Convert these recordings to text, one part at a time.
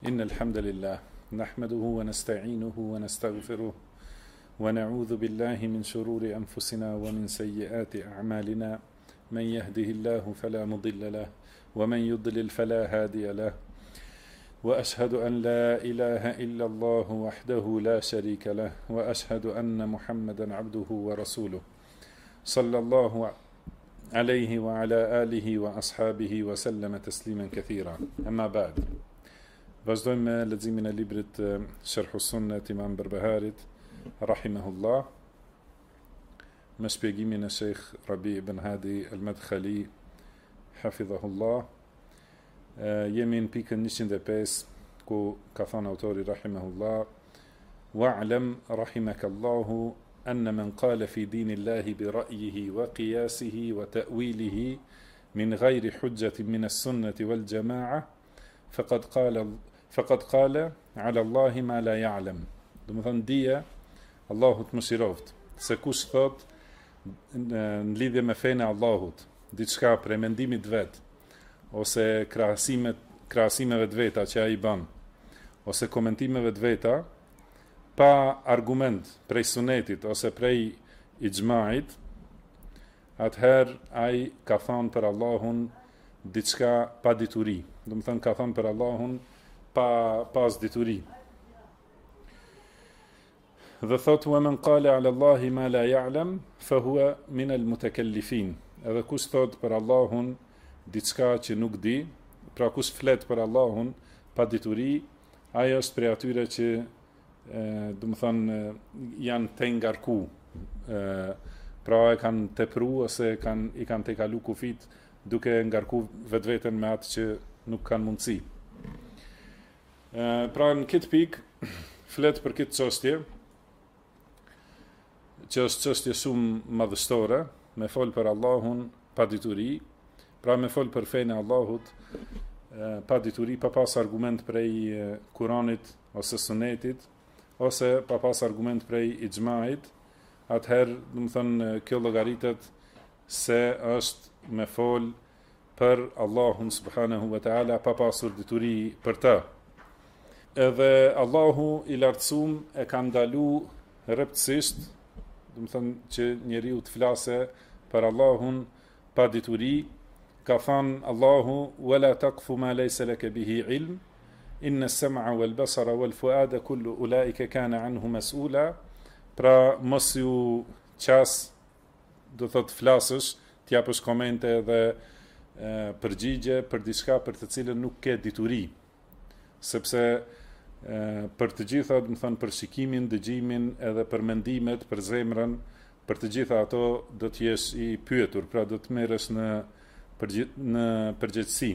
إن الحمد لله نحمده ونستعينه ونستغفره ونعوذ بالله من شرور أنفسنا ومن سيئات أعمالنا من يهده الله فلا مضل له ومن يضلل فلا هادي له وأشهد أن لا إله إلا الله وحده لا شريك له وأشهد أن محمدا عبده ورسوله صلى الله عليه وعلى آله وأصحابه وسلم تسليما كثيرا أما بعد. Vazhdojmë me leximin e librit Sharh us-Sunnah të Imam Berbeharit rahimahullah me shpjegimin e Sheikh Rabi ibn Hadi al-Madkhali hafidhahullah. Jemi në pikën 105 ku ka thënë autori rahimahullah: wa'lam rahimakallahu anna man qala fi dinillahi bi ra'yihi wa qiyasihi wa ta'wilihi min ghayri hujjatin min as-sunnati wal jama'ah faqad qala ala Allahi ma la ya'lam. Do të thënë dije Allahut mëshiroft se kush thot në lidhje me fenë e Allahut diçka për mendimit vet ose krahasimeve të veta që ai bën ose komentimeve të veta pa argument prej sunetit ose prej ixhmait, atëherë ai ka thënë për Allahun diçka pa dituri. Do të thënë ka thënë për Allahun pas dituri. Dhe thot: wa man qala ala Allahi ma la ya'lam fa huwa min al-mutakallifin. Edhe kush thot për Allahun diçka që nuk di, pra kush flet për Allahun pa dituri, ai është prej atyre që do të thënë janë të ngarku, pra e kanë tepru ose i kanë tejkalu kufit duke ngarku vetveten me atë që nuk kanë mundësi. Pra në këtë pikë flet për këtë çështje, që është çështje shumë madhështore, me fol për Allahun pa dituri, pra me fol për fenë e Allahut pa dituri, pa pas argument prej Kuranit ose Sunetit, ose pa pas argument prej ixhmait, atëherë, do të thënë, kjo llogaritet se është me fol për Allahun subhanahu wa ta'ala pa pasur dituri për ta. Edhe Allahu i lartësuam e ka ndalu rreptësisht, do të thënë që njeriu të flase për Allahun pa dituri. Ka thënë Allahu: wala taqfu ma laysa laka bihi ilm inna as-sam'a wal basara wal fuada kullu ulaika kana anhu mas'ula. Pra mos ju qas, do thot flasësh, t'japësh komente dhe përgjigje për diçka për të cilën nuk ke dituri, sepse për të gjitha, do të thënë, për shikimin, dëgjimin edhe për mendimet, për zemrën, për të gjitha ato do të jesh i pyetur, pra do të merresh në përgjegjësi.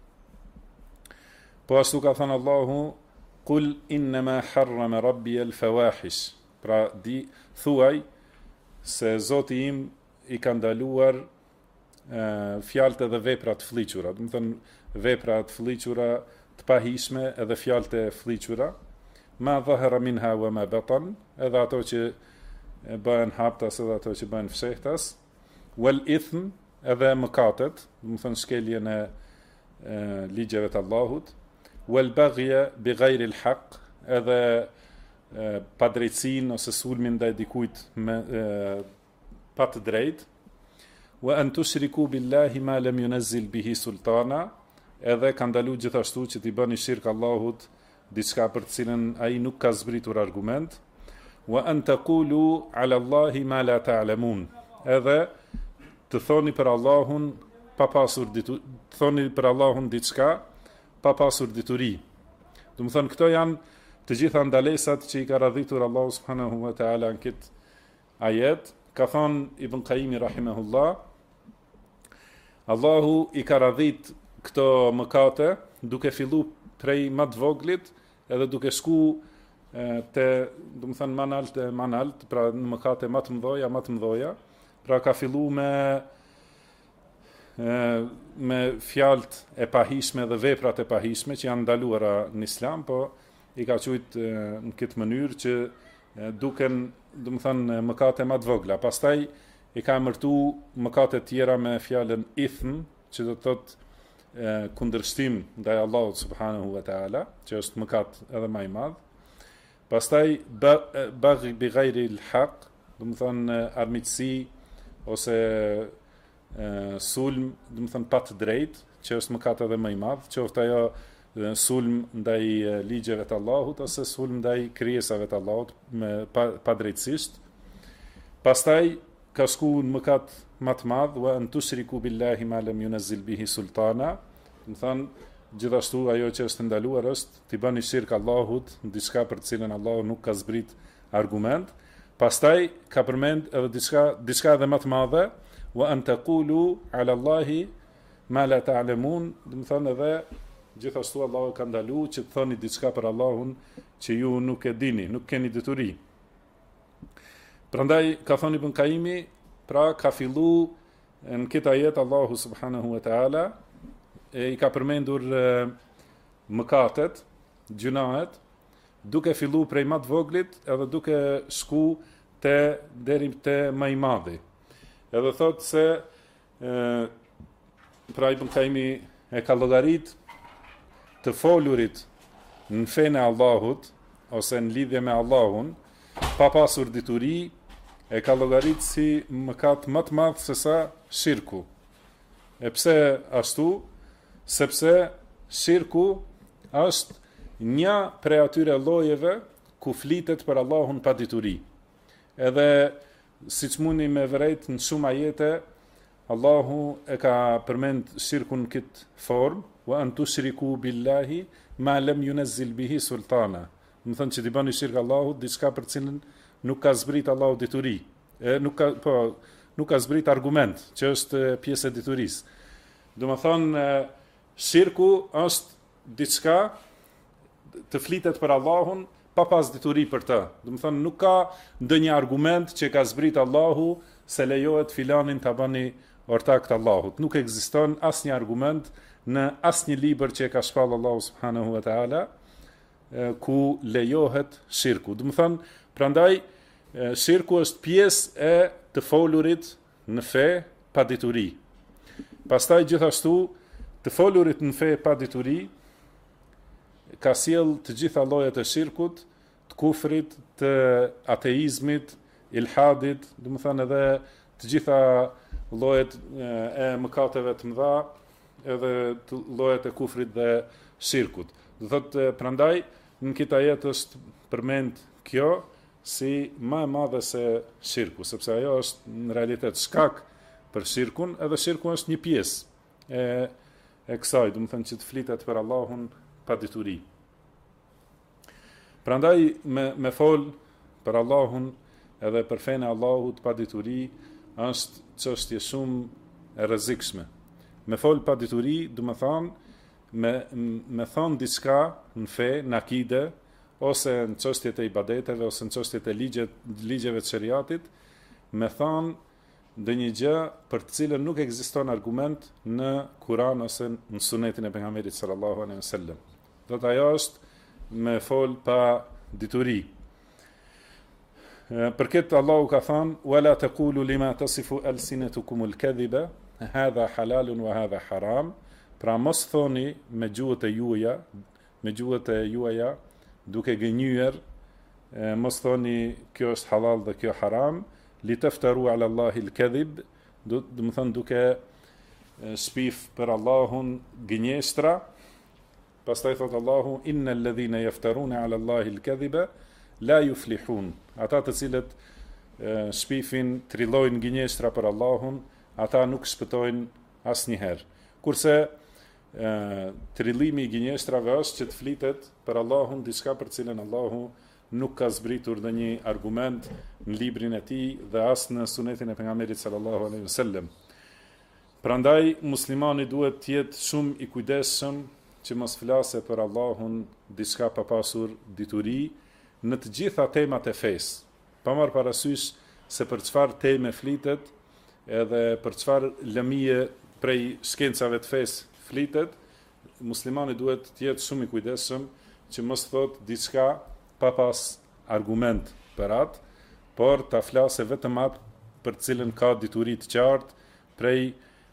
Po ashtu ka thënë Allahu: qul innama harrama rabbi al-fawahish. Pra thuaj se Zoti im i ka ndaluar fjalët edhe veprat të fllihura, do të thënë vepra të fllihura të pahishme edhe fjalët e fllihura, ma dhahara minha wa ma batan, edhe ato që bëhen haptas edhe ato që bëhen fshehtas, wal ithm, edhe mëkatet, do të thënë shkeljen e ligjeve të Allahut, wal baghya bi ghayri al-haq, edhe padrejtësinë ose sulmin ndaj dikujt me pa të drejtë, wa an tushriku billahi ma lam yunzil bihi sultana, edhe ka ndalu gjithashtu që t'i bëni shirk Allahut diçka për të cilën ai nuk ka zbritur argument, wa an taqulu ala Allahi ma la ta'lamun, edhe të thoni për Allahun pa pasur dituri, të thoni për Allahun diçka pa pasur dituri. Do të thënë këto janë të gjitha ndalesat që i ka radhitur Allahu subhanahu wa ta'ala në këtë ajet. Ka thënë Ibn Qayyim rahimahullah, Allahu i ka radhit këto mëkate duke fillu prej më të voglit edhe duke shku te, do të thënë, manalt, pra në mëkate më të mëdha, pra ka fillu me fjalët e pahishme dhe veprat e pahishme që janë ndaluara në Islam, po i ka thujt në këtë mënyrë që duken, do të thënë, mëkate më të vogla. Pastaj i ka emërtu mëkate tjera me fjalën ithm, që do të thotë kundërshtim ndaj Allahut subhanahu wa taala, që është mëkat edhe më i madh. Pastaj baghi bi ghairi al-haq, do të thonë armiqësi ose sulm, do të thonë pa të drejtë, që është mëkat edhe më i madh, qoftë ajo sulm ndaj ligjeve të Allahut ose sulm ndaj krijesave të Allahut pa drejtësisht. Pastaj ka shku në mëkat më të madh, wa an tushriku billahi ma lam yunzil bihi sultana. Do thonë gjithashtu ajo që është ndaluar është t'i bëni shirk Allahut në diçka për të cilën Allahu nuk ka zbrit argument. Pastaj ka përmend edhe diçka edhe më të madhe, wa an taqulu ala Allahi ma la ta'lamun. Do thonë edhe gjithashtu Allahu ka ndaluar që të thoni diçka për Allahun që ju nuk e dini, nuk keni deturi. Prandaj ka thoni Ibn Qayyimi, pra ka fillu në këtë ajet Allahu subhanahu wa taala i ka përmendur mëkatet, gjunahet, duke fillu prej më të voglit edhe duke shku deri te më i madhi. Edhe thot se pra Ibn Qayyimi e ka llogarit të folurit në fenë e Allahut ose në lidhje me Allahun pa pasur dituri, e ka llogarit si mëkat më të madh se sa shirku. E pse ashtu? Sepse shirku është një prej atyre llojeve ku flitet për Allahun pa dituri. Edhe siç mundi me vërejt në shumë ajete, Allahu e ka përmend shirkun në këtë formë, wa an tushriku billahi ma lam yunzil bihi sultana. Do të thonë që t'i bëni shirk Allahut diçka për cilën nuk ka zbrit Allahu dituri. Nuk ka zbrit argument, që është pjesë e diturisë. Do të thonë shirku është diçka të flitet për Allahun pa pas dituri për të. Do të thonë nuk ka ndonjë argument që ka zbrit Allahu se lejohet filanin ta bëni ortak të Allahut. Nuk ekziston asnjë argument në asnjë libër që e ka shpallë Allahu subhanahu wa taala ku lejohet shirku. Do të thonë, prandaj shirku është pjesë e të folurit në fe pa dituri. Pastaj gjithashtu të folurit në fe pa dituri ka sjell të gjitha llojet e shirkut, të kufrit, të ateizmit, ilhadit, do të thonë edhe të gjitha llojet e mëkateve të mëdha, edhe të llojet e kufrit dhe shirkut. Do thotë prandaj në këtë ajet është përmend kjo si më e madhe se shirku, sepse ajo është në realitet shkak për shirkun, edhe shirku është një pjesë e kësaj, do të thënë që të flitet për Allahun pa dituri. Prandaj me fol për Allahun edhe për fenë e Allahut pa dituri është çështje shumë e rrezikshme. Me fol pa dituri, do të thonë me thon diçka në fe, në akide, ose në çështjet e ibadeteve, ose në çështjet e ligjeve të shariatit, me thon ndonjë gjë për të cilën nuk ekziston argument në Kur'an ose në Sunetin e pejgamberit sallallahu alaihi wasallam. Do të ajo është me fol pa dituri. Për këtë Allahu ka thënë: "Wala taqulu lima tasifu alsinatukum al-kadhiba, hadha halalun wa hadha haram." Pra mos thoni me gjuhët e juaja, duke gënjyer, mos thoni kjo është halal dhe kjo haram, li taftaru ala Allahi al-kadhib, do të thonë duke shpif për Allahun gënjeshtra. Pastaj thot Allahu: "Innal ladhina yaftaruna ala Allahi al-kadhiba la yuflihun." Ata të cilët shpifin, trillojnë gënjeshtra për Allahun, ata nuk shpëtojnë asnjëherë. Kurse trillimi i gënjeshtrave është që të flitet për Allahun diçka për cilën Allahu nuk ka zbritur ndonjë argument në librin e tij dhe as në sunetin e pejgamberit sallallahu alaihi wasallam. Prandaj muslimani duhet të jetë shumë i kujdesshëm që mos flasë për Allahun diçka pa pasur dituri në të gjitha temat e fesë. Pa marrë parasysh se për çfarë teme flitet edhe për çfarë lëmije prej shkencave të fesë flitet, muslimani duhet të jetë shumë i kujdesshëm që mos thot diçka pa pas argument për atë, por ta flasë vetëm atë për cilën ka dituri të qartë prej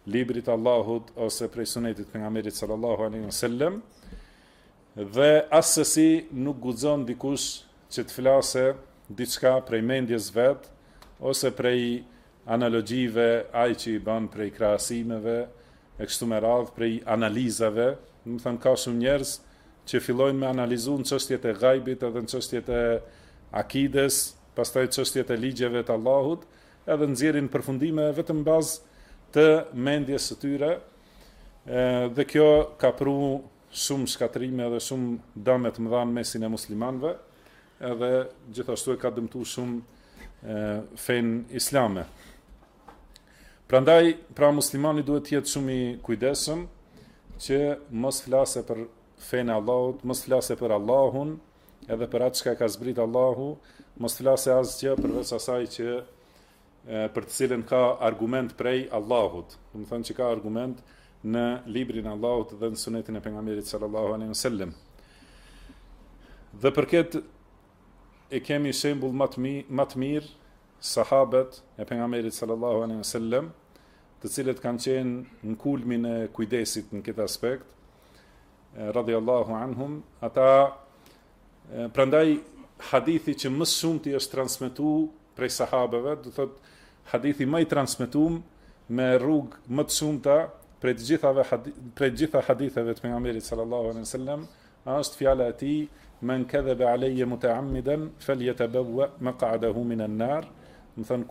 librit Allahut ose prej sunetit pejgamberit sallallahu alaihi wasallam, dhe asesi nuk guxon dikush që të flase diçka prej mendjes vet ose prej analogjive, ai që i bën prej krahasimeve e kështu me radhë, prej analizave. Do të thënë ka shumë njerëz që fillojnë me analizu në çështjet e gajbit edhe në çështjet e akides, pastaj çështjet e ligjeve të Allahut, edhe nxjerrin përfundime vetëm bazë të mendjes së tyre, dhe kjo ka pru shumë shkatrime dhe shumë dëme të mëdha në mesin e muslimanëve, edhe gjithashtu e ka dëmtuar shumë fenë islame. Prandaj, muslimani duhet të jetë shumë i kujdesshëm që mos flase për fenë e Allahut, mos flase për Allahun, edhe për atë çka ka zbrit Allahu, mos flase asgjë përveç asaj që për të cilën ka argument prej Allahut. Do të thonë që ka argument në librin e Allahut dhe në sunetin e pejgamberit sallallahu alaihi wasallam. Dhe për këtë e kemi shembull më të mirë sahabët e pejgamberit sallallahu alaihi wasallam, të cilët kanë qenë në kulmin e kujdesit në këtë aspekt, radhiyallahu anhum. Ata prandaj hadithi që më shumë i është transmetuar prej sahabeve, do thotë hadithi më i transmetuar me rrugë më të shumta prej të gjitha haditheve të pejgamberit sallallahu alaihi wasallam, është fjala e tij: "Men kadhaba alayya muta'ammidan falyatabawwa maq'adahu min an-nar." Do thënë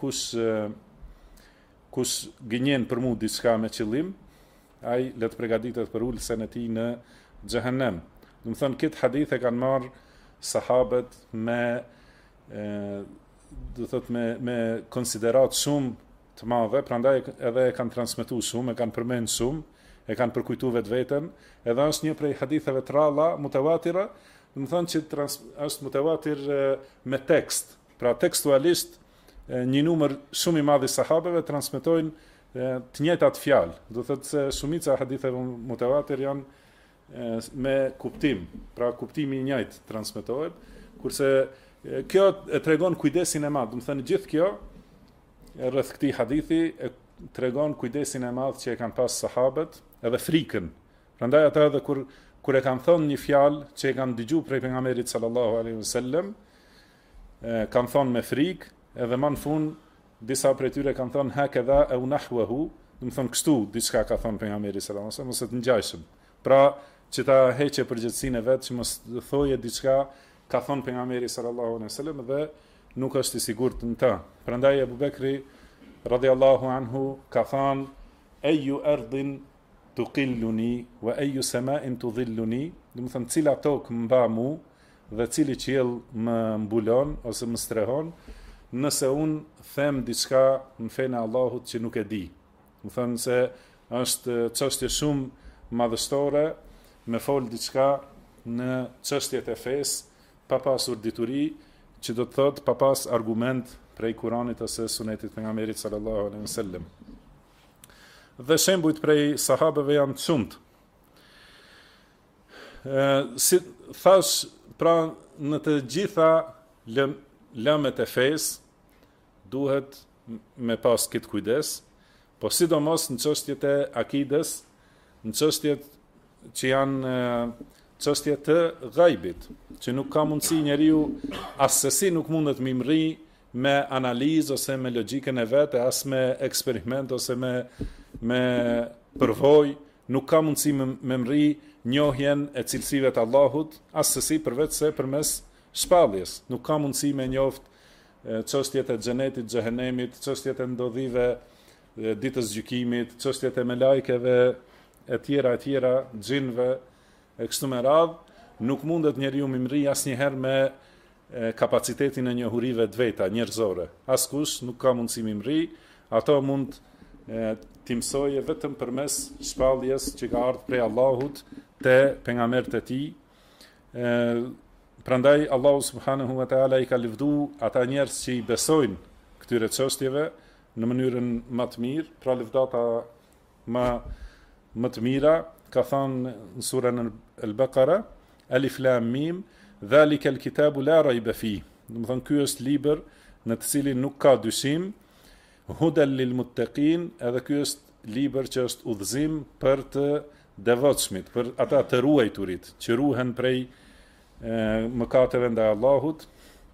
kush gënjen për mua diçka me qëllim, ai le të përgatitet për ulsen e tij në xhehenem. Do thënë këtë hadith e kanë marrë sahabët me konsiderat shumë të madhe, prandaj edhe e kanë transmetuar shumë, e kanë përmend shumë, e kanë përkujtuar vetveten, edhe është një prej haditheve të ralla mutawatira, do të thonë që është mutawatir me tekst. Pra tekstualisht një numër shumë i madh i sahabeve transmetojnë të njëjtat fjalë. Do thotë se shumica e haditheve mutawatir janë me kuptim, pra kuptimi i njëjtë transmetohet, kurse kjo e tregon kujdesin e madh. Do të thënë gjithë kjo rreth këtij hadithi e tregon kujdesin e madh që e kanë pas sahabët, edhe frikën. Prandaj ata edhe kur e kanë thënë një fjalë që e kanë dëgjuar prej pejgamberit sallallahu alaihi wasallam, kanë thënë me frikë, edhe më në fund disa prej tyre kanë thënë hakadha au nahwahu, do të thonë kështu diçka ka thënë pejgamberi sallallahu alaihi wasallam, ose të ngjajshëm. Pra që ta heqë përgjegjësinë e vet, që mos thoje diçka ka thënë pejgamberi sallallahu alaihi wasallam dhe nuk është i sigurt në ta. Prandaj Abu Bekri radhiyallahu anhu ka thënë: "Ayu ardin tuqilluni wa ayu sama'in tudhilluni", do të thonë cila tokë mba mu dhe cili qiell më mbulon ose më strehon, nëse unë them diçka në fenë e Allahut që nuk e di. Do të thonë se është çështje shumë madhështore me fol diçka në çështjet e fesë pa pasur dituri, që do të thotë pa pas argument prej Kuranit ose sunetit pejgamberit sallallahu alaihi wasallam. Dhe shembujt prej sahabeve janë të shumtë. Si thash, pra në të gjitha lëmet e fesë duhet me pas këtë kujdes, po sidomos në çështjet e akides, në çështjet që janë çështje të gajbit, që nuk ka mundësi njeriu asesi nuk mundet me mri me analizë ose me logjikën e vet, as me eksperiment ose me përvojë, nuk ka mundësi me mri njohjen e cilësive të Allahut, asesi përveç se përmes shpalljes. Nuk ka mundësi me njoft çështjet e xhenetit, xhehenemit, çështjet e ndodhive ditës gjykimit, çështjet e melajkeve e tjera, xhinve, e kështu me radhë. Nuk mundet njeriu me mri asnjëherë me kapacitetin e njohurive të veta njerëzore. Askush nuk ka mundësi me mri, ato mund t'i mësoje vetëm përmes shpalljes që ka ardhur prej Allahut te pejgamberët e tij. Prandaj Allahu subhanahu wa taala i ka lëvdu ata njerëz që i besojnë këtyre çështjeve në mënyrën më të mirë, pra lëvdata më të mira, ka thënë në surën Al-Baqara: Alif Lam Mim, dhalika al-kitabu la rayba fihi. Do të thonë ky është libër në të cilin nuk ka dyshim, hudan lil muttaqin, edhe ky është libër që është udhëzim për të devotshmit, për ata të ruajturit, që ruhen prej mëkateve ndaj Allahut.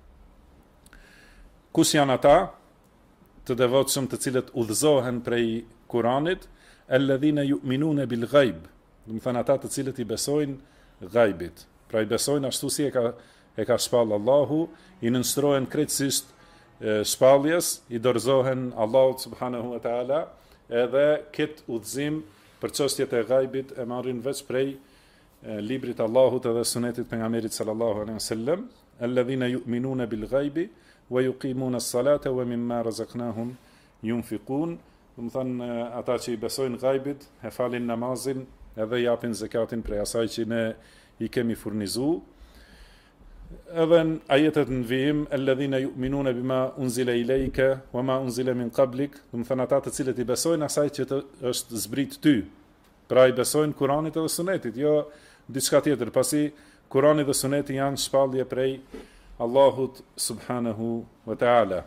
Kush janë ata të devotshëm të cilët udhëzohen prej Kuranit? Alladhina yu'minuna bil ghaib, do të thënë ata të cilët i besojnë ghaibit. Pra i besojnë ashtu si e ka shpall Allahu, i nënstrohen krejtësisht shpalljes, i dorëzohen Allahut subhanahu wa taala, edhe këtë udhëzim për çështjet e ghaibit e marrin veç prej librit Allahut edhe sunetit pejgamberit sallallahu alaihi wasallam. Alladhina yu'minuna bil ghaibi wa yuqimuna as-salata wa mimma razaqnahum yunfiqun. Do të thënë ata që i besojnë ghaibit, e falin namazin edhe japin zakatin prej asaj që ne i kemi furnizuar. Edhe në ajetet në vijim, alladhina yu'minuna bima unzila ilayka wama unzila min qablik, do të thënë ata të cilët i besojnë asaj që është zbrit ty. Pra i besojnë Kuranit edhe Sunetit, jo diçka tjetër, pasi Kurani dhe Suneti janë shpallje prej Allahut subhanahu wa taala.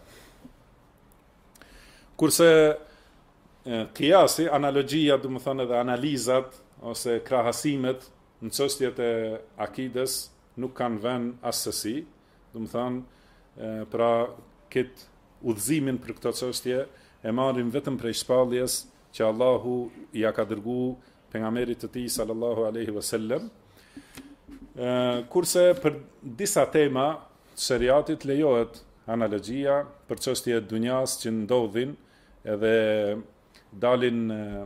Kurse qiyasi, analogjia, do të thënë edhe analizat ose krahasimet në çështjet e akides nuk kanë vend asesi, do të thënë pra këtë udhëzimin për këtë çështje e marrin vetëm prej shpalljes që Allahu ja ka dërguar pejgamberit të tij sallallahu alaihi wasallam. Kurse për disa tema të shariatit lejohet analogjia për çështje të dunjas që ndodhin edhe dalin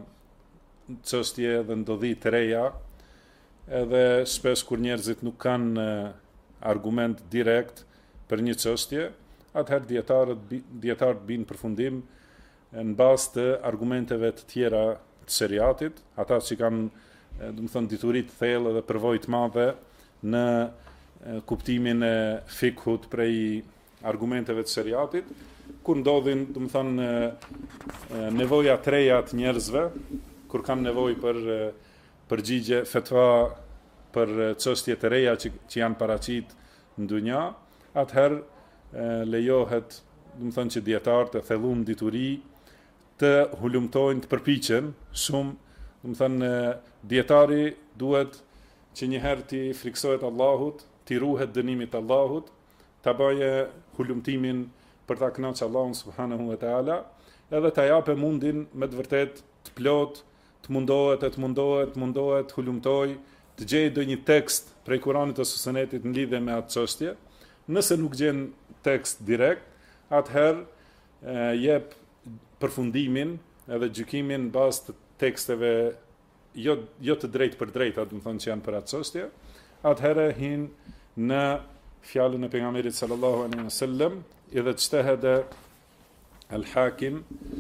çështje dhe ndodhi të reja, edhe shpesh kur njerëzit nuk kanë argument direkt për një çështje, atëherë dietarët binë përfundim në bazë të argumenteve të tjera të shariatit, ata që kanë, do të thënë, dituri të thellë dhe përvojë të madhe në kuptimin e fikhut prej argumenteve të shariatit, kur ndodhin, do të thënë, nevoja të reja të njerëzve, kur kanë nevojë për përgjigje fetva për çështje të reja që janë paraqit në dunja, atëherë lejohet, do të thënë, që dietarët e thellum dituri të hulumtojnë, të përpiqen shumë, do të thënë, dietari duhet që njëherë të friksohet Allahut, të ruhet dënimit të Allahut, ta bëjë hulumtimin për ta kënaqur Allahun subhanahu wa taala, edhe ta japë mundin me të vërtet të plot, të mundohet, hulumtoj, të gjejë ndonjë tekst prej Kuranit ose Sunetit në lidhje me atë çështje. Nëse nuk gjen tekst direkt, atëherë jep përfundimin edhe gjykimin në bazë të teksteve jo të drejtë për drejta, do të thonë që janë për atë çështje, atëherë hin në fjalën e pejgamberit sallallahu alaihi wasallam, idha ijtahada al-hakim,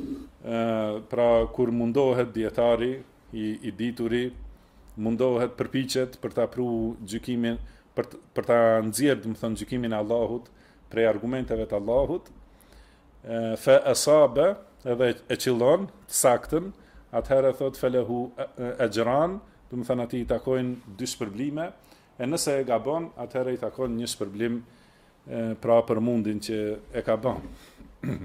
pra kur mundohet dietari i dituri, mundohet, përpiqet për ta pru gjykimin, për ta nxjerrë, do të thonë, gjykimin e Allahut prej argumenteve të Allahut, fa asaba, edhe e qillon të saktën, atëherë thot felehu ajran, do të thënë atij i takojnë 2 shpërblime, e nëse e gabon, atëherë i takon 1 shpërblim pra për mundin që e ka bën.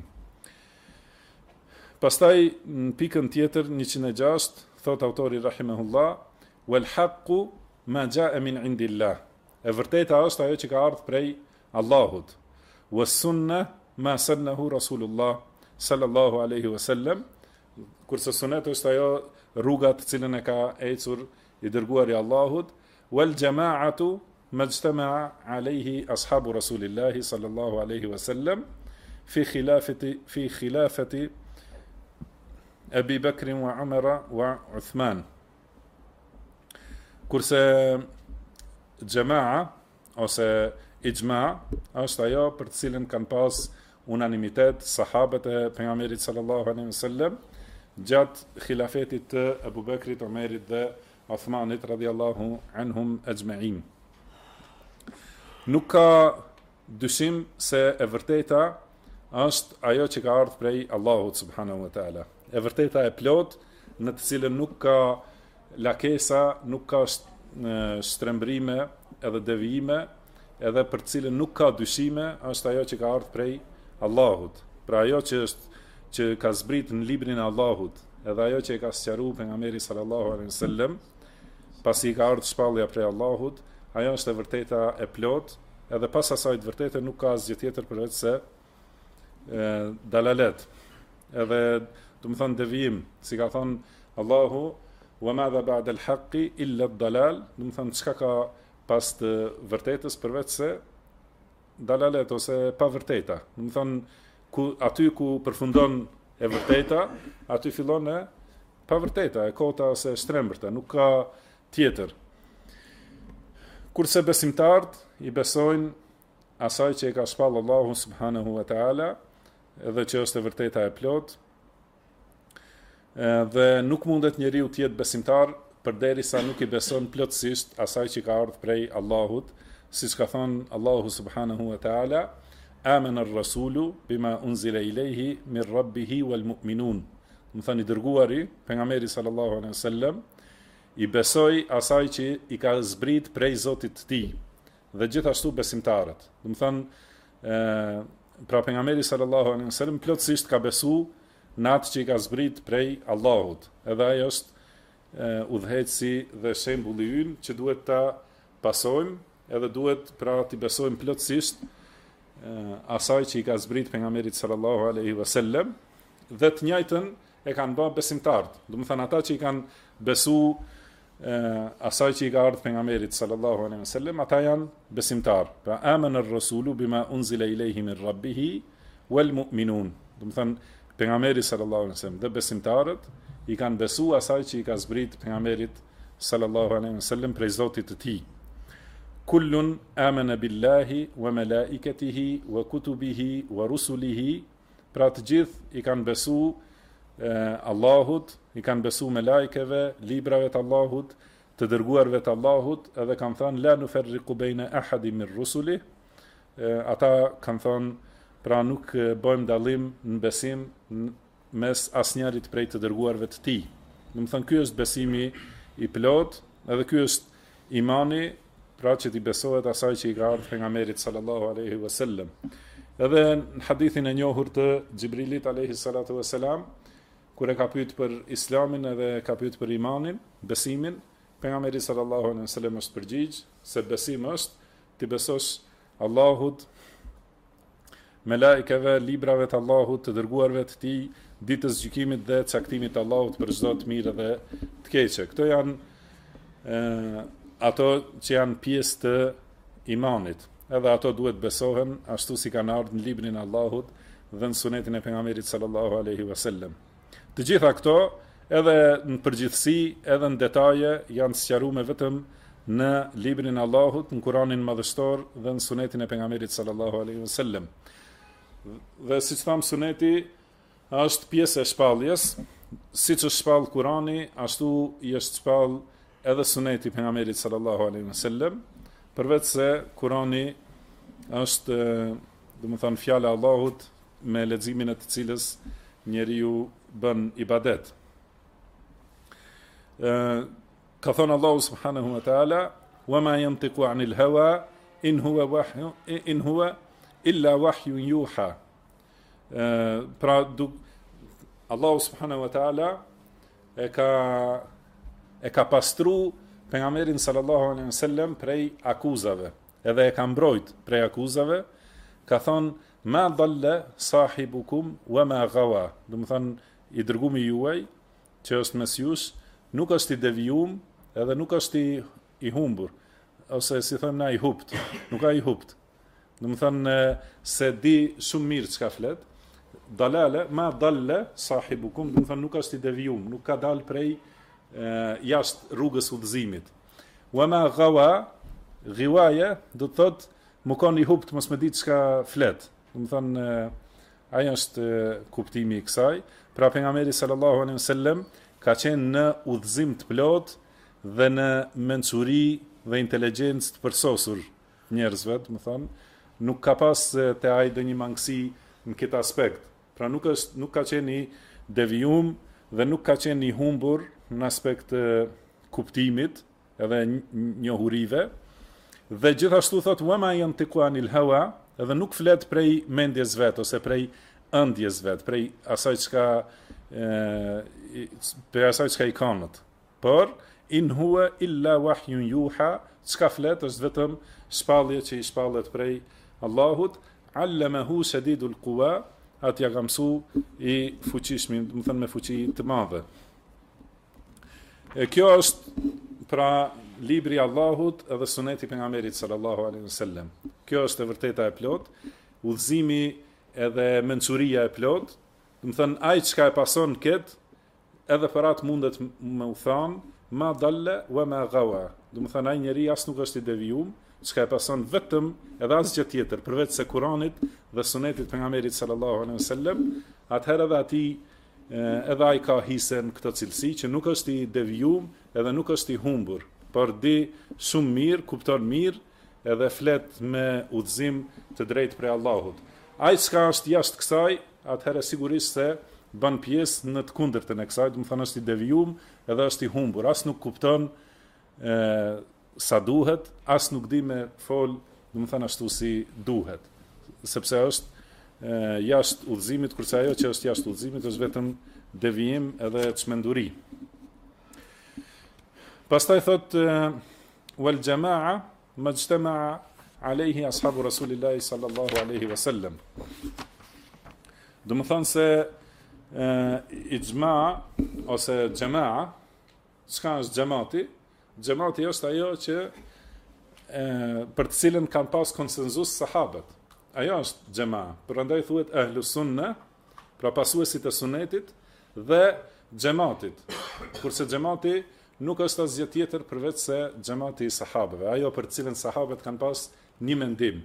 Pastaj në pikën tjetër 106 thot autori rahimahullah, wal haqqu ma jaa min indillah. E vërteta është ajo që ka ardhur prej Allahut. Was sunna ma sannahu Rasulullah sallallahu alaihi wasallam. Kurse suneti është ajo rruga të cilën e ka ecur i dërguari i Allahut. Wal jama'atu majtama'a alayhi ashabu Rasulillahi sallallahu alaihi wasallam fi khilafati Abi Bakr wa Umar wa Uthman. Kurse jama'a ose ijma' është ajo për të cilën kanë pas unanimitet sahabët e pejgamberit sallallahu alaihi wasallam gjatë khilafetit të Abu Bakrit, Umerit dhe Uthmanit radhiyallahu anhum ajma'in. Nuk ka dyshim se e vërteta është ajo që ka ardhur prej Allahut subhanahu wa taala. E vërteta e plot, në të cilën nuk ka lakesa, nuk ka shtrembrime edhe devijime, edhe për të cilën nuk ka dyshime, është ajo që ka ardhur prej Allahut. Pra ajo që ka zbrit në librin e Allahut edhe ajo që i ka sqaruar pejgamberi sallallahu alaihi wasallam, pasi ka ardhur shpallja prej Allahut, ajo është e vërteta e plot, edhe pas asaj të vërtetë nuk ka asgjë tjetër përveç se dalalet. Edhe do të thonë devijim, si ka thonë Allahu, wa madha ba'da al-haqqi illa ad-dalal, do të thonë çka ka pas të vërtetës përveç se dalalet ose pa vërteta. Do të thonë aty ku përfundon e vërteta, aty fillon e pa vërteta, e kota ose e shtrembërta, nuk ka tjetër. Kurse besimtarët i besojnë asaj që i ka shpallë Allahu subhanahu wa ta'ala, edhe që është e vërteta e plot, dhe nuk mundet njeriu të jetë besimtar përderisa nuk i beson plotësisht asaj që ka ardhur prej Allahut, siç ka thënë Allahu subhanahu wa ta'ala, amana ar-rasulu bima unzila ilayhi min rabbihi wal mu'minun. Do thënë i dërguari, pejgamberi sallallahu alaihi wasallam, i besoi asaj që i ka zbrit prej Zotit të tij, dhe gjithashtu besimtarët. Do thënë pra pejgamberi sallallahu alaihi wasallam plotësisht ka besu në atë që i ka zbrit prej Allahut. Edhe ai është udhëheci dhe shembulli ynë që duhet ta pasojmë, edhe duhet pra të besojmë plotësisht asaj që i ka zbrit pejgamberit sallallahu alaihi wasallam, dhe të njëjtën e kanë bërë besimtarët. Do të thënë ata që i kanë besu asaj që i ka ardhur pejgamberit sallallahu alaihi wasallam, ata janë besimtar. Pra amana ar-rasulu bima unzila ilayhi min rabbih wal mu'minun. Do të thënë pejgamberi sallallahu alaihi wasallam dhe besimtarët i kanë besu asaj që i ka zbrit pejgamberit sallallahu alaihi wasallam prej Zotit të tij. Kullun amana billahi wa malaikatihi wa kutubihi wa rusulihi, pra të gjithë i kanë besu Allahut, i kanë besu me lajkeve, librave të Allahut, të dërguarve të Allahut, edhe kanë thënë la nufarriqu baina ahadin min rusulih, ata kanë thënë pra nuk bëjmë dallim në besim mes asnjërit prej të dërguarve të tij. Do të thënë ky është besimi i plot, edhe ky është imani, pra që t'i besohet asaj që i ka ardhur pejgamberit sallallahu alaihi wasallam. Edhe në hadithin e njohur të Xhibrilit alaihi salatu wasalam, kur e ka pyet për islamin edhe ka pyet për imanin, besimin, pejgamberi sallallahu alaihi wasallam është përgjigj se besim është ti besosh Allahut, me lajkeve, librave të Allahut, të dërguarve të tij, ditës gjykimit dhe caktimit të Allahut për çdo të mirë dhe të keqe. Këto janë ato që janë pjesë të imanit. Edhe ato duhet besohen ashtu si kanë ardhur në librin e Allahut dhe në sunetin e pejgamberit sallallahu alaihi wasallam. Të gjitha këto, edhe në përgjithësi, edhe në detaje, janë sqaruar vetëm në librin e Allahut, në Kur'anin madhështor dhe në sunetin e pejgamberit sallallahu alaihi wasallam. Dhe siç tham, suneti është pjesë e shpalljes, siç është shpall Kurani, ashtu i është shpall edhe suneti pejgamberit sallallahu alaihi wasallam, përveç se Kurani është, domethënë, fjala e Allahut me leximin e të cilës njeriu bën ibadet. Ka thënë Allahu subhanahu wa taala, wa ma yantiqu anil hawa in huwa illa wahyun yuha. Pra Allahu subhanahu wa taala e ka pastru pejgamberin sallallahu alaihi wasallam prej akuzave, edhe e ka mbrojt prej akuzave. Ka thonë ma dhalla sahibukum wa ma gawa, do të thonë i dërgumi juaj që është mes jush nuk është i devijum edhe nuk është i humbur, ose si thëmë na i hupt, nuk ka i hupt. Do të thonë se di shumë mirë çka flet. Dalale ma dhalla sahibukum, do të thonë nuk është i devijum, nuk ka dal prej jashtë rrugës udhëzimit. Wa ma gawa, ghiwaja do të thotë më kanë i hupt, mos më di çka flet. Do të thonë ajo është kuptimi i kësaj. Pra pejgamberi sallallahu alaihi wasallam ka qenë në udhëzim të plot dhe në mençuri dhe inteligjencë të përsosur njerëzve, do të thonë, nuk ka pas te ai ndonjë mangësi në këtë aspekt. Pra nuk ka qenë i devijum dhe nuk ka qenë i humbur në aspekt kuptimit edhe njohurive. Dhe gjithashtu thot wa ma yantiqu anil hawa, edhe nuk flet prej mendjes vet ose prej ëndjes vet, prej asaj çka për asaj çka i kanët. Por in huwa illa wahyun yuha, çka flet është vetëm shpallje që i shpallet prej Allahut. Allamahu shadidul quwa, atë ja ka mësu i fuqishmi, do të thënë me fuqi të madhe. Kjo është pra libri i Allahut edhe suneti i pejgamberit sallallahu alaihi wasallam. Kjo është e vërteta e plot, udhëzimi edhe mençuria e plot. Do të thënë ai çka e pason kët, edhe për atë mundet me u thënë ma dalle wa ma gawa. Do të thënë ai njeri as nuk është i devijuar, çka e pason vetëm edhe asgjë tjetër përveç se Kuranit dhe sunetit pejgamberit sallallahu alaihi wasallam, atëherë edhe ati edhe ai ka hisen këtë cilësi që nuk është i devijuar edhe nuk është i humbur, por di shumë mirë, kupton mirë edhe flet me udhëzim të drejtë prej Allahut. Ai çka është jashtë kësaj, atëherë sigurisht se bën pjesë në të kundërtën e kësaj, do të thonë është i devijuar edhe është i humbur, as nuk kupton sa duhet, as nuk di me fol, do të thënë ashtu si duhet, sepse është jashtë udhëzimit, kurse ajo që është jashtë udhëzimit është vetëm devijim edhe çmenduri. Pastaj thot wal jamaa majtama'a alayhi ashabu rasulillahi sallallahu alaihi wasallam. Do të thënë se ijma ose jamaa, çka është xhamati? Xhamati është ajo që për të cilën kanë pas konsenzus sahabët. Ajo është xhama. Prandaj thuhet ahlus sunne, pra pasuesit e sunetit dhe xhamatit. Kurse xhamati nuk është asgjë tjetër përveç se xhamati i sahabëve, ajo për të cilën sahabët kanë pas një mendim.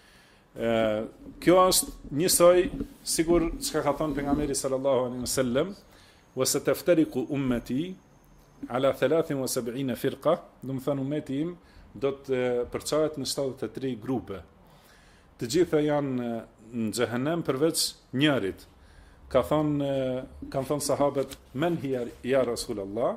Kjo është njësoj sigur çka ka thënë pejgamberi sallallahu alaihi wasallam, wa sataftariqu ummati ala 73 firqa, do të thënë ummeti im do të përçohet në 73 grupe. Të gjitha janë në xhehenem përveç njërit. Kanë thënë sahabët, men hiya ya Rasulullah,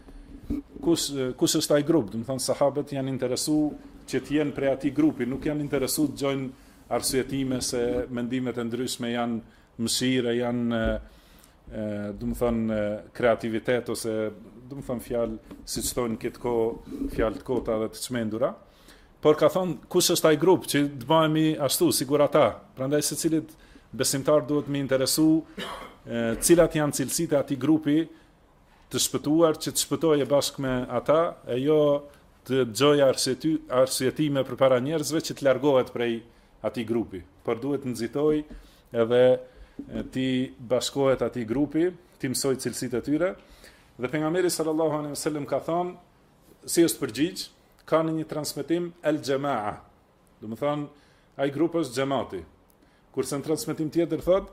kush është ai grup? Do të thënë sahabët janë interesuar që të jenë prej atij grupi, nuk janë interesuar të gjojnë arsyetime se mendimet e ndryshme janë mëshire, janë do të thënë kreativitet ose do të thënë fjalë siç thonë këtë kohë, fjalë të kota dhe të çmendura. Por ka thonë kush është ai grup që të bëhemi ashtu sigur ata. Prandaj secilit besimtar duhet më interesu cilat janë cilësitë e atij grupi të shpëtuar që të shpëtojë bashkë me ata, e jo të dëgjojë arsyetime përpara njerëzve që të largohet prej atij grupi. Por duhet të nxitoj edhe ti bashkohet atij grupi, ti mësoj cilësitë e tyre. Dhe pejgamberi sallallahu alaihi wasallam ka thonë, si është përgjigj, ka në një transmetim el jamaa. Do të thonë ai grup është xhamati. Kurse në transmetim tjetër thot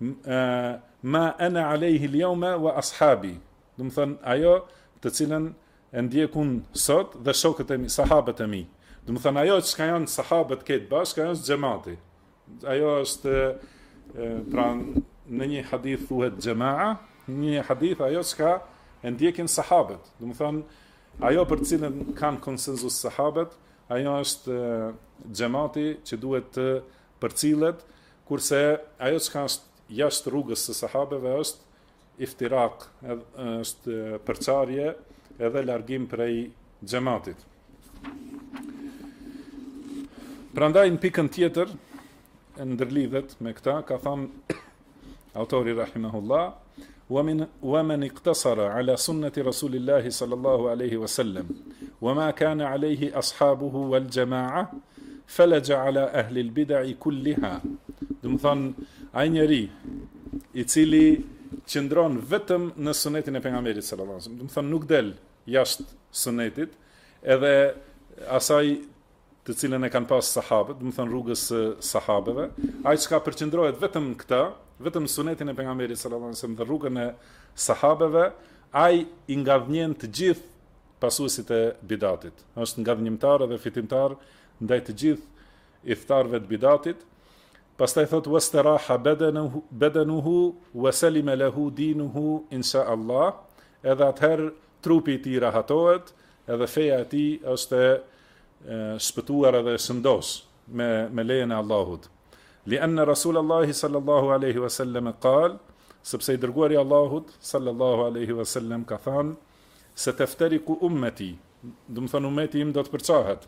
ma ana alayhi al-yawma wa ashabi. Do të thonë ajo të cilën e ndjekun sot dhe shokët e mi, sahabët e mi. Do të thonë ajo që janë sahabët këtë bashkë, ajo është xhamati. Ajo është pra në një hadith thuhet jamaa, në një hadith ajo që e ndjekin sahabët. Do të thonë ajo për cilën kanë konsenzus sahabët, ajo është xhamati që duhet të përcillet, kurse ajo që është jashtë rrugës së sahabëve është iftirak, është përçarje edhe largim prej xhamatit. Prandaj në pikën tjetër ndërlidhet me këta, ka thënë autori rahimahullah, ومن اقتصر على سنة رسول الله صلى الله عليه وسلم وما كان عليه أصحابه والجماعة فلج على أهل البدع كلها. Do të thonë ai njeri i cili qëndron vetëm në sunetin e pejgamberit sallallahu alaihi wasallam, do të thonë nuk del jashtë sunetit, edhe asaj të cilën e kanë pas sahabët, do të thonë rrugës së sahabëve, ai çka përqendrohet vetëm këta, vetëm sunetin e pejgamberit sallallahu alaihi wasallam dhe rrugën e sahabëve, ai i ngadhnjen të gjithë pasuesit e bidatit. Është ngadhnjimtar dhe fitimtar ndaj të gjithë idhtarëve të bidatit. Pastaj thot wastaraha badanuhu wa salima lahu dinuhu insha Allah, edhe atëherë trupi i tij rahatohet, edhe feja e tij është shpëtuar edhe shëndos me lejen e Allahut. لأن رسول الله صلى الله عليه وسلم قال sepse i dërguari i Allahut sallallahu alaihi wasallam ka thënë se teftariku ummati, do të thonë ummeti im do të përçohet.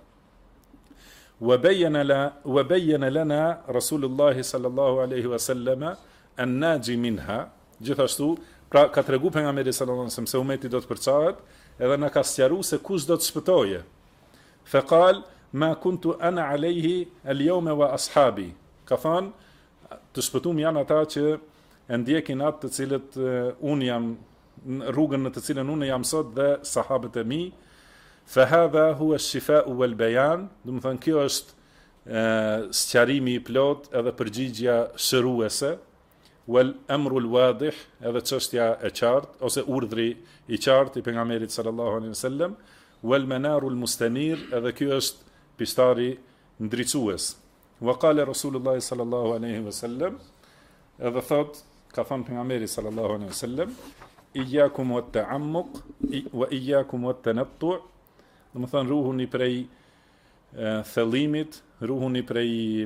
وبين لنا رسول الله صلى الله عليه وسلم الناجي منها, gjithashtu pra ka tregu pejgamberi sallallahu alaihi wasallam se ummeti do të përçohet, edhe na ka sqaruar se kush do të shpëtoje. Faqal ma kuntu ana alayhi al-yawma wa ashabi, ka thënë të shpëtuam janë ata që e ndjekin atë të cilët unë jam, rrugën në të cilën unë jam sot dhe sahabët e mi. Fahadha huwa ash-shifa'u wal bayan, do të thënë kjo është sqarimi i plot edhe përgjigjja shëruese, wal amru al-wadih, edhe çështja e qartë ose urdhri i qartë i pejgamberit sallallahu alaihi wasallam, wal manaru al-mustanir, edhe ky është pishtari ndriçues. Wa qala Rasulullah sallallahu alaihi wasallam, edhe thot, ka thënë pejgamberi sallallahu alaihi wasallam, iyyakum wat ta'ammuq wa iyyakum wat tanattu', do të thënë ruhuni prej thellimit, ruhuni prej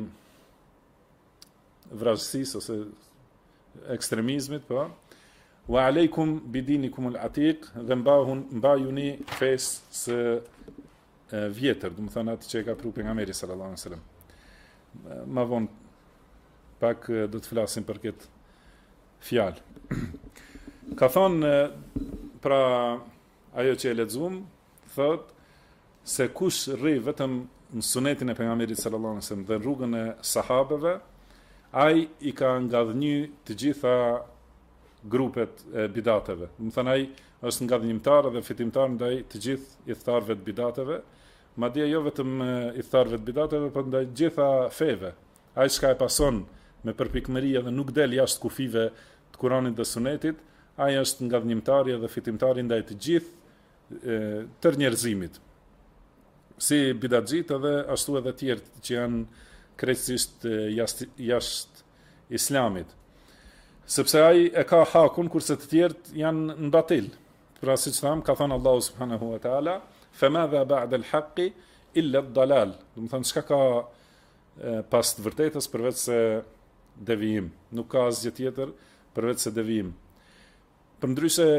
vrasësisë ose ekstremizmit, po. Wa aleikum bidinikum al-atiq, dhe mbajuni fesë së vjetër, do të thënë atë që ka pru pejgamberi sallallahu alaihi wasallam. Ma vonë pak do të flasim për këtë fjalë. Ka thonë pra ajo që e lexuam, thot se kush rri vetëm në sunetin e pejgamberit sallallahu alaihi wasallam dhe rrugën e sahabeve, ai i ka ngadhnjy të gjitha grupet e bidateve. Do të thënë ai është ngadhnjimtar dhe fitimtar ndaj të gjithë idhtarëve të bidateve, madje jo vetëm idhtarëve të bidateve, por ndaj të gjitha feve. Ai çka e pason me përpikmëri dhe nuk del jashtë kufive të Kuranit dhe Sunetit, ai është ngadhnjimtari dhe fitimtari ndaj të gjithë tër njerëzimit. Si bidatxhit edhe ashtu edhe tjerë që janë krejtësisht jashtë islamit. Sepse ai e ka hakun, kurse të tjerët janë në batil. Pra siç tham, ka thënë Allahu subhanahu wa taala, "Famadha ba'da al-haqqi illa ad-dalal." Do të thënë çka ka pas të vërtetës përveç se devijim. Nuk ka asgjë tjetër përveç se devijim. Përndryshe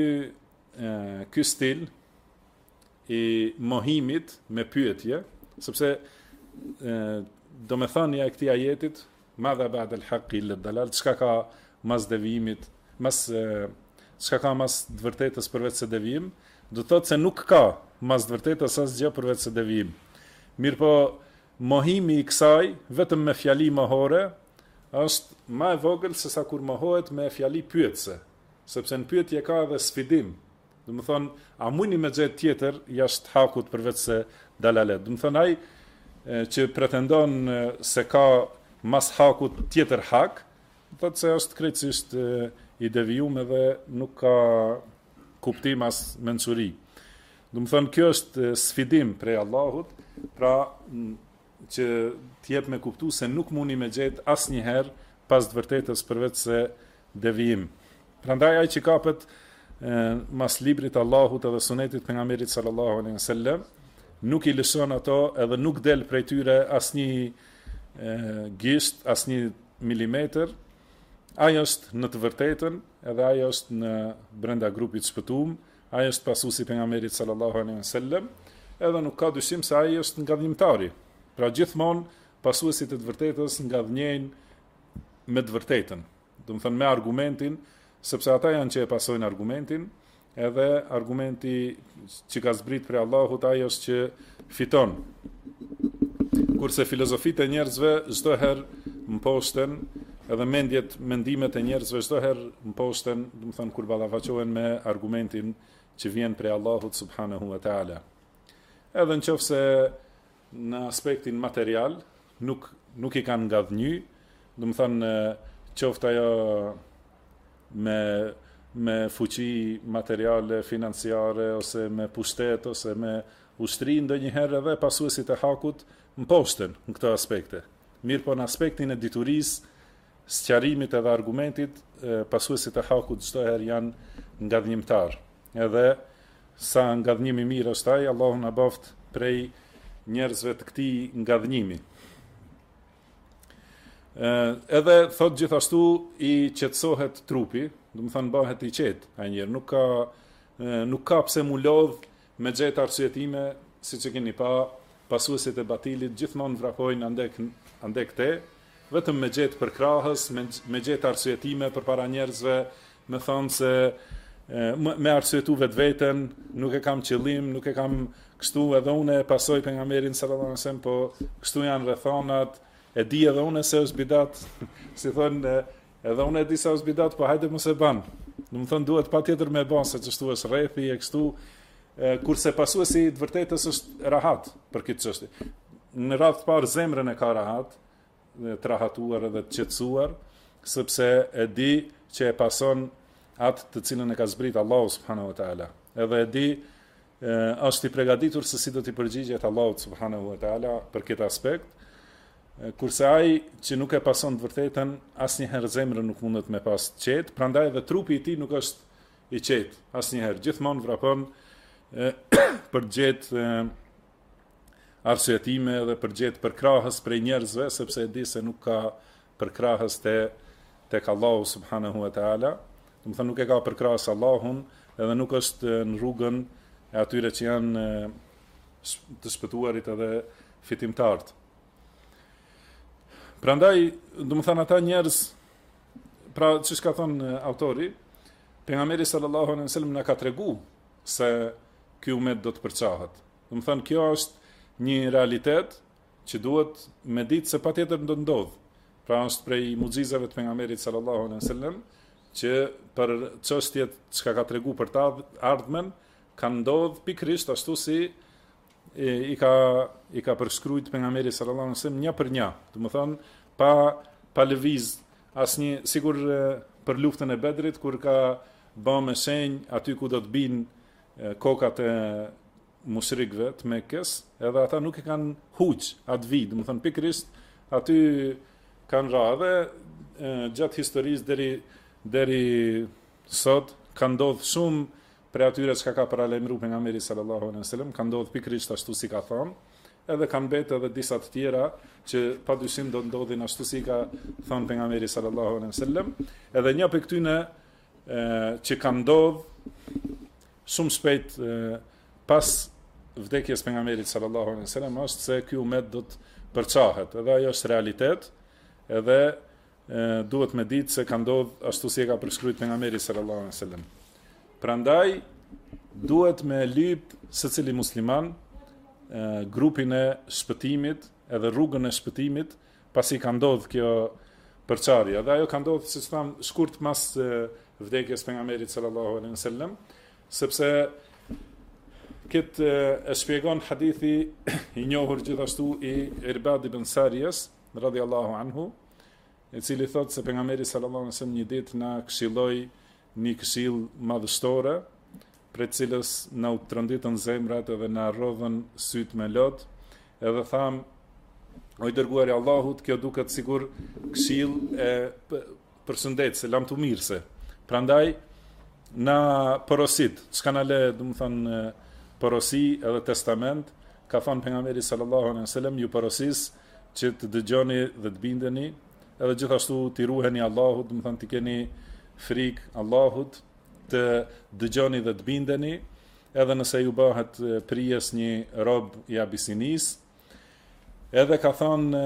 ky stil i mohimit me pyetje, sepse do me thënia e këtij ajetit, madha ba'da al-haqqi illa ad-dalal, çka ka mas devijimit, çka ka mas të vërtetës përveç se devijim, do thotë se nuk ka mas të vërtetës asgjë përveç se devijim. Mirpo mohimi i kësaj vetëm me fjali mohore është më e vogël se sa kur mohohet me fjali pyetëse, sepse në pyetje ka edhe sfidim. Do të thonë, a mundni me gjetë tjetër jashtë hakut përveç se dalalet. Do të thonë ai që pretendon se ka mas hakut tjetër hak, thotë se është krejtësisht i devijuar dhe nuk ka kuptim as mençuri. Do të thonë kjo është sfidim prej Allahut, pra që t'jep me kuptu se nuk mundi me gjetë asnjëherë pas të vërtetës përveç se devijim. Prandaj ai që kapet mas librit Allahut edhe sunetit pejgamberit sallallahu alaihi wasallam, nuk i lëshon ato edhe nuk del prej tyre asnjë gisht, asnjë milimetër. Ai është në të vërtetën, edhe ai është në brenda grupit shpëtuar, ai është pasuesi pejgamberit sallallahu alaihi wasallam, edhe nuk ka dyshim se ai është ngadhnimtari. Pra gjithmonë pasuesit e të vërtetës ngadhnjejnë me të vërtetën, do të thënë me argumentin, sepse ata janë që e pasojnë argumentin, edhe argumenti që ka zbrit për Allahut, ai është që fiton. Kurse filozofitë e njerëzve çdo herë mposhten, edhe mendimet e njerëzve çdo herë mposhten, do të thënë kur ballafaqohen me argumentin që vjen prej Allahut subhanahu wa taala. Edhe nëse në aspektin material nuk i kanë ngadhnjy, do të thënë qoftë ajo me fuqi materiale, financiare, ose me pushtet, ose me ushtri, ndonjëherë edhe pasuesit e hakut mposhten në këto aspekte. Mirë po në aspektin e diturisë, sqarimit edhe argumentit, pasuesit e hakut çdo herë janë ngadhnjimtar. Edhe sa ngadhnjimi mirë është ai, Allahu na boft prej njerëzve të këtij ngadhnjimi. Edhe thot gjithashtu i qetësohet trupi, do të thënë bëhet i qetë, ajnjëherë nuk ka pse mu lodh me gjetë arsyetime, siç e keni pa, pasuesit e batilit gjithmonë vrapojnë andek te, vetëm me gjetë për krahës, me gjetë arsyetime përpara njerëzve, me thonë se me arsyetu vetveten, nuk e kam qëllim, nuk e kam kështu, edhe unë e pasoj pejgamberin sallallahu alajhi wasallam, po kështu janë rrethonat, e di edhe unë se është bidat, si thonë, edhe unë e di se është bidat, po hajde mos e ban. Do të thonë duhet patjetër me bën se çështu është rrethi e kështu, kurse pasuesi i të vërtetës është rahat për këtë çështje. Në radhë të parë zemrën e ka rahat, të rahatuar edhe të qetësuar, sepse e di që e pason atë të cilën e ka zbrit Allahu subhanahu wa taala. Edhe e di është i përgatitur se si do t'i përgjigjet Allahut subhanahu wa taala për këtë aspekt. Kurse ai që nuk e pason të vërtetën, asnjëherë zemrën nuk mundet me pas qetë, prandaj edhe trupi i tij nuk është i qetë, asnjëherë. Gjithmonë vrapon për gjetë arsyetime dhe për gjetë përkrahës prej njerëzve, sepse e di se nuk ka përkrahës tek Allahu subhanahu wa taala. Do të thonë nuk e ka përkrahës Allahun, edhe nuk është në rrugën e atyre që janë të shpëtuarit edhe fitimtarët. Prandaj, do të thonë ata njerëz, pra çish ka thonë autori, pejgamberi sallallahu alaihi wasallam na ka tregu se ky umet do të përçahet. Do të thonë kjo është një realitet që duhet me ditë se patjetër do të ndodh. Pra është prej mucizave të pejgamberit sallallahu alaihi wasallam që për çështjet që ka tregu për ta ardhmen kanë ndodh pikërisht ashtu si i ka përshkruajt pejgamberi sallallahu alaihi wasallam një për një. Do të thonë pa lëviz asnjë, sigur për luftën e Bedrit kur ka bën me shenjë aty ku do të binë kokat e mushrikëve të Mekkës, edhe ata nuk e kanë huq atë vit, do të thonë pikërisht aty kanë rrahë gjatë historisë deri sot kanë ndodhur shumë për atyre që ka paralajmëruar pejgamberi sallallahu alaihi wasallam, kanë ndodhur pikërisht ashtu si ka thonë, edhe kanë mbetë edhe disa të tjera që padyshim do ndodhin ashtu si ka thonë pejgamberi sallallahu alaihi wasallam, edhe një prej këtyne që kanë ndodhur shumë shpejt pas vdekjes pejgamberit sallallahu alaihi wasallam është se ky umet do të përçahet, edhe ajo është realitet, edhe duhet me ditë se ka ndodhur ashtu si e ka përshkruajtur pejgamberi sallallahu alaihi wasallam. Prandaj duhet me lyp secili musliman grupin e shpëtimit edhe rrugën e shpëtimit pasi ka ndodhur kjo përçarje. Dhe ajo ka ndodhur, siç tham, shkurt mas vdekjes pejgamberit sallallahu alaihi wasallam, sepse këtë e shpjegon hadithi i njohur gjithashtu i Irbad ibn Sariyas radhiyallahu anhu, i cili thotë se pejgamberi sallallahu alaihi wasallam një ditë na këshilloi një këshill madhështore, për cilës na u tronditën zemrat edhe na rrodhën syt me lot, edhe tham, o i dërguari i Allahut, kjo duket sigur këshill e përshëndetëse, lamtumirëse. Prandaj na porosit, çka na le, do të thonë, porosi edhe testament, ka thënë pejgamberi sallallahu alaihi wasallam, ju porosis që të dëgjoni dhe të bindeni, edhe gjithashtu t'i ruheni Allahut, do të thonë t'i keni frikë Allahut, të dëgjoni dhe të bindeni, edhe nëse ju bëhet prijes një rob i Abisinis, edhe ka thonë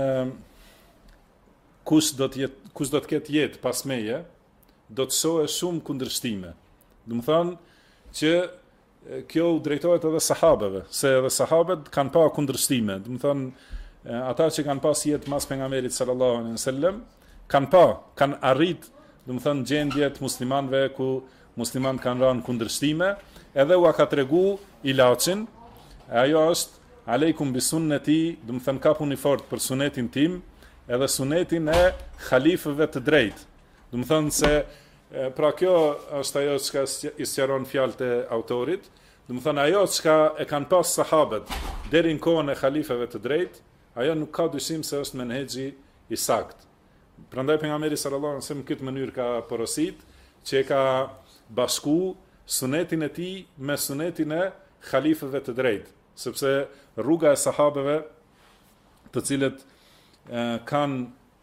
kush do të ketë jetë pas meje, do të shohë shumë kundërshtime. Do të thonë që kjo u drejtohet edhe sahabeve, se edhe sahabet kanë pa kundërshtime. Do të thonë ata që kanë pas jetë mas pejgamberit sallallahu alaihi wasallam, kanë arrit, do të thonë gjendjet muslimanëve ku muslimanët kanë rënë kundërshtime, edhe u ka tregu ilaçin, ajo është aleikum bi sunneti, do të thënë kapuni fort për sunetin tim, edhe sunetin e halifëve të drejtë. Do të thënë se pra kjo është ajo që i sqaron fjalët e autorit, do të thënë ajo që e kanë pas sahabët deri në kohën e halifëve të drejtë, ajo nuk ka dyshim se është menhexhi i saktë. Prandaj pejgamberi sallallahu alajhi wasallam këtë mënyrë ka porosit që e ka bashku sunetin e tij me sunetin e halifëve të drejtë, sepse rruga e sahabeve të cilët kanë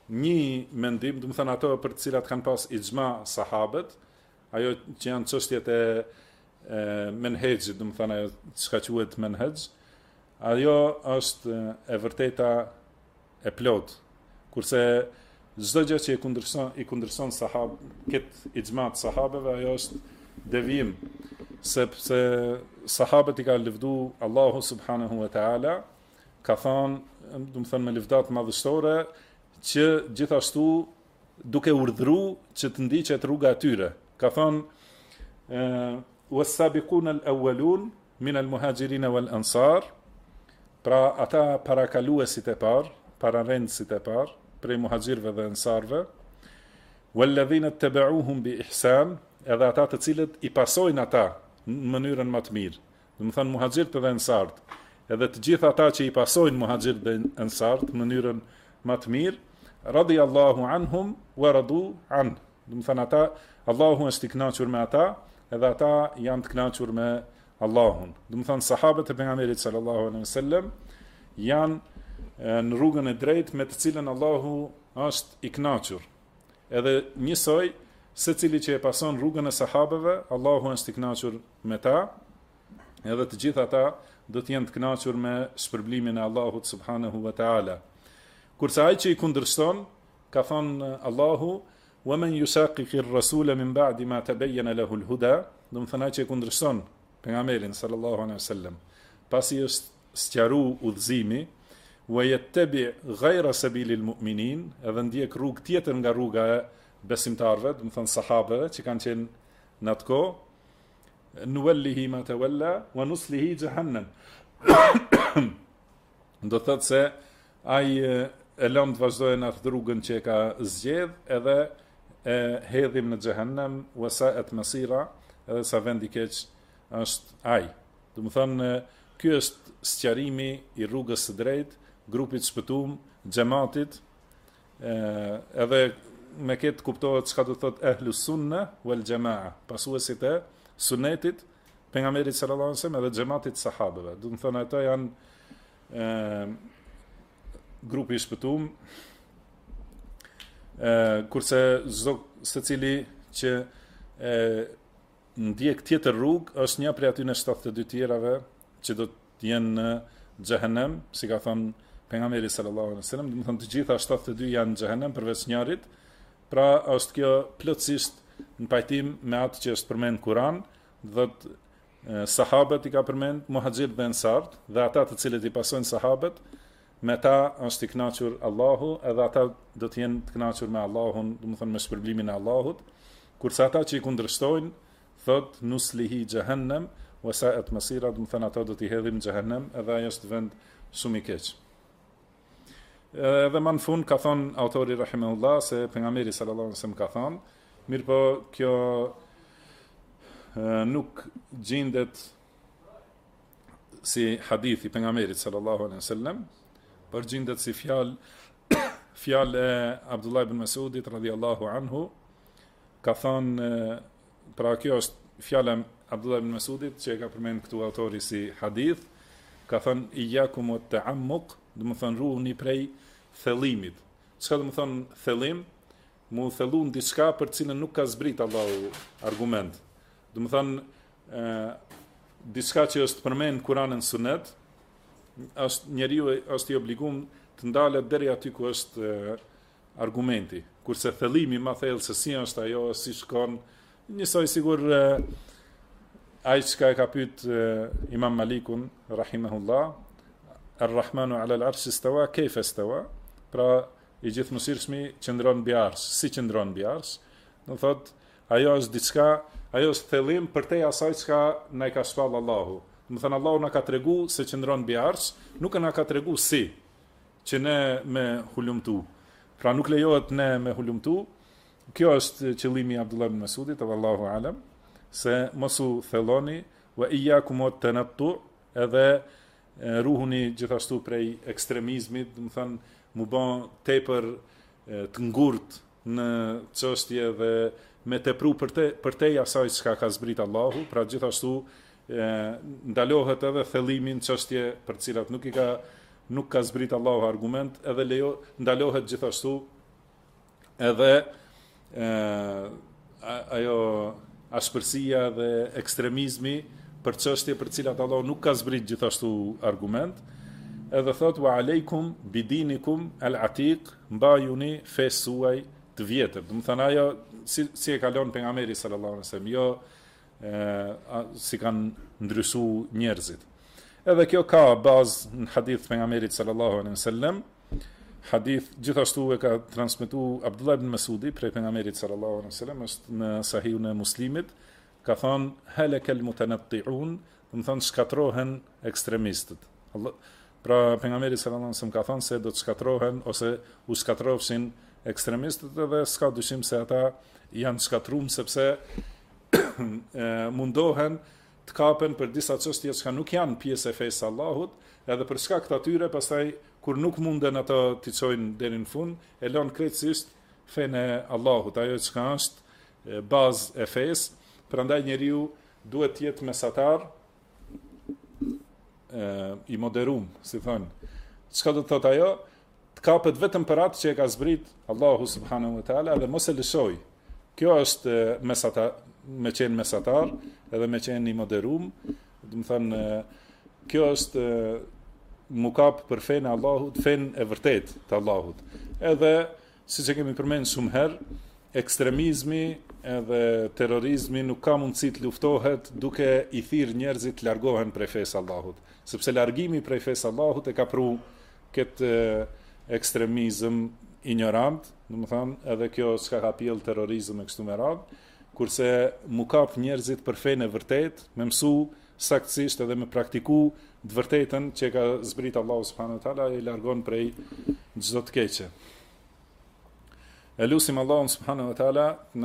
një mendim, do të thënë ato për të cilat kanë pas ixhma sahabët, ajo që janë çështjet e menhexhit, do të thënë ajo çka quhet menhexh, ajo është e vërteta e plot. Kurse çdo gjë që i kundërshton këtë ixhma të sahabeve, ajo është devijim, sepse sahabët i ka lëvdu Allahu subhanahu wa taala, ka thonë, do të thënë me lëvdat madhështore, që gjithashtu duke urdhëruar që të ndiqet rruga e tyre. Ka thonë was-sabiqun al-awwalun min al-muhajirin wal-ansar, pra ata parakaluesit e parë, pararendësit e parë, prej muhaxhirëve dhe ansarëve, walladhina tabauhum bi ihsan, edhe ata të cilët i pasojnë ata në mënyrën më të mirë. Do të thënë muhaxhirët dhe ansarët, edhe të gjithë ata që i pasojnë muhaxhirët dhe ansarët në mënyrën më të mirë, radiyallahu anhum wa radu an. Do të thënë ata, Allahu është i kënaqur me ata, edhe ata janë të kënaqur me Allahun. Do të thënë sahabët e pejgamberit sallallahu alaihi wasallam janë në rrugën e drejtë me të cilën Allahu është i kënaqur. Edhe njësoj, secili që e pason rrugën e sahabeve, Allahu është i kënaqur me ta, edhe të gjithë ata do të jenë të kënaqur me shpërblimin e Allahut subhanahu wa taala. Kurse ai që i kundërshton, ka thënë Allahu, wa man yusaqiqi ar-rasula min ba'di ma tabayyana lahu al-huda, do të thënë ai që i kundërshton pejgamberin sallallahu alaihi wasallam, pasi është sqaruar udhëzimi, wa yattabi ghayra sabilil mu'minin, edhe ndjek rrugë tjetër nga rruga e besimtarëve, do të thënë sahabeve që kanë qenë në atë kohë, nuwallihi ma tawalla wa nuslihi jahannam. Do thotë se ai e lëm të vazhdojë në atë rrugën që e ka zgjedh, edhe e hedhim në xhehenem, wa sa'at masira, edhe sa vend i keq është ai. Do të thënë ky është sqarimi i rrugës së drejtë, grupit shpëtuar, xhamatit, edhe me këtë kuptohet çka do thotë ehlus sunne wal jamaa, pasuesit e sunetit pejgamberit sallallahu alajhi wasallam edhe xhamatit sahabeve. Do të thonë ata janë grupi i shpëtuar, kurse çdo secili që ndjek tjetër rrugë është një prej atyre 72 tjerave që do të jenë në xhehenem, si ka thënë pejgamberi sallallahu alajhi wasallam, do të thonë të gjitha 72 janë në xhehenem përveç njërit. Pra është kjo plotësisht në pajtim me atë që është përmend në Kur'an, do të sahabët i ka përmend muhaxhirët dhe ansarët, dhe ata të cilët i pasojnë sahabët, me ta është i kënaqur Allahu, edhe ata do të jenë të kënaqur me Allahun, do të thonë me shpërblimin e Allahut, kurse ata që i kundërshtojnë, thot nuslihi jahannam wa sa'at masira, do të thonë ata do t'i hedhim në xhehenem, edhe ai është vend shumë i keq. Edhe më në fund ka thonë autori rahimahullah se pejgamberi sallallahu alajhi wasallam ka thonë, mirë po kjo nuk gjendet si hadith i pejgamberit sallallahu alajhi wasallam, por gjendet si fjalë e Abdullah ibn Mas'udit radhiyallahu anhu, ka thonë, pra kjo është fjala e Abdullah ibn Mas'udit që e ka përmend këtu autori si hadith, ka thonë iyyakum wat ta'ammuq, do të thonë ruhuni prej thellimit. Çka do të thonë thellim? Mu thellun diçka për cilën nuk ka zbrit Allahu argument. Do të thonë diçka që është përmend në Kur'an dhe Sunet, është njeriu është i obliguar të ndalet deri aty ku është argumenti. Kurse thellimi më thellë se si është ajo, si shkon, njësoj sigur ai çka e ka pyet Imam Malikun rahimahullah, Ar-Rahmanu ala al-arsh istawa, kayfa istawa? Pra i gjithëmësirshmi qëndron mbi arsh, si qëndron mbi arsh? Do thotë ajo është diçka, ajo është thellim përtej asaj çka na ka shpall Allahu. Do thënë Allahu na ka tregu se qëndron mbi arsh, nuk na ka tregu si që ne me hulumtu. Pra nuk lejohet ne me hulumtu. Kjo është qëllimi i Abdullah ibn Mas'udit, Allahu alam, se mosu thelloni wa iyyakum wat-tanattu, edhe ruhuni gjithashtu prej ekstremizmit, do të thënë mu bën tepër të ngurt në çështje dhe me tepru përtej asaj çka ka zbrit Allahu, pra gjithashtu ndalohet edhe thellimin çështje për të cilat nuk ka zbrit Allahu argument, edhe ndalohet gjithashtu Edhe ajo ashpërsia dhe ekstremizmi për çështje për cilat Allah nuk ka zbrit gjithashtu argument, edhe thot wa aleikum bidinikum al-atiq, mbajuni fesë suaj të vjetër. Do të thënë ajo si e kalon pejgamberi sallallahu alaihi wasallam, jo si kanë ndryshuar njerëzit. Edhe kjo ka bazë në hadith pejgamberit sallallahu alaihi wasallam. Hadith gjithashtu e ka transmetuar Abdullah ibn Masudi prej pejgamberit sallallahu alaihi wasallam, është në Sahihun e Muslimit, ka thënë halakal mutanatti'un, do të thonë shkatrohen ekstremistët. Pra pejgamberi sallallahu alaihi wasallam ka thënë se do të shkatrohen ose u shkatrofshin ekstremistët, dhe s'ka dyshim se ata janë shkatruar sepse mundohen të kapen për disa çështje që nuk janë pjesë e fesë Allahut, edhe për shkak të atyre pastaj kur nuk munden ato të çojnë deri në fund, e lën krejtësisht fenë e Allahut, ajo që është bazë e fesë. Prandaj njeriu duhet të jetë mesatar, i moderum, si thonë. Çka do të thotë ajo? Të kapet vetëm për atë që e ka zbrit Allahu subhanahu wa taala dhe mos e lëshoj. Kjo është me qenë mesatar edhe me qenë i moderum. Do të thënë kjo është mu kap për fenë e Allahut, fenë e vërtet të Allahut. Edhe siç e kemi përmendur shumë herë, ekstremizmi edhe terrorizmi nuk ka mundësi të luftohet duke i thirrë njerëzit të largohen prej fesë Allahut, sepse largimi prej fesë Allahut e ka pru këtë ekstremizëm ignorant, do të thënë, edhe kjo s'ka ka pjell terrorizëm e kështu me radhë, kurse mu kap njerëzit për fenë e vërtet, me mësu saktësisht edhe me praktiku të vërtetën që ka zbrit Allahu subhanahu wa taala, i largon prej çdo të keqe. E lusim Allahun subhanahu wa taala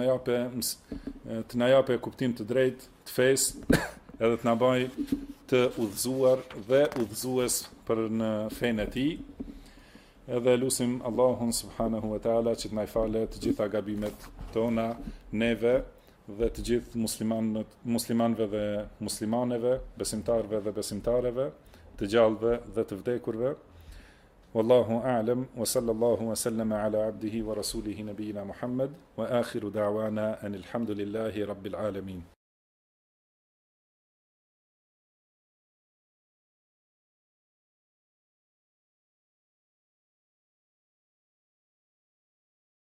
të na japë kuptim të drejtë të fesë edhe të na bëj të udhëzuar dhe udhëzues për në fenë e tij. Edhe lusim Allahun subhanahu wa taala që të na falë të gjitha gabimet tona, neve dhe të gjithë muslimanëve dhe muslimaneve, besimtarëve dhe besimtareve, të gjallëve dhe të vdekurve. Wallahu a'lam wa sallallahu wa sallama ala abdihi wa rasulihi nabiyina Muhammad wa akhiru da'wana anil hamdulillahi rabbil alamin.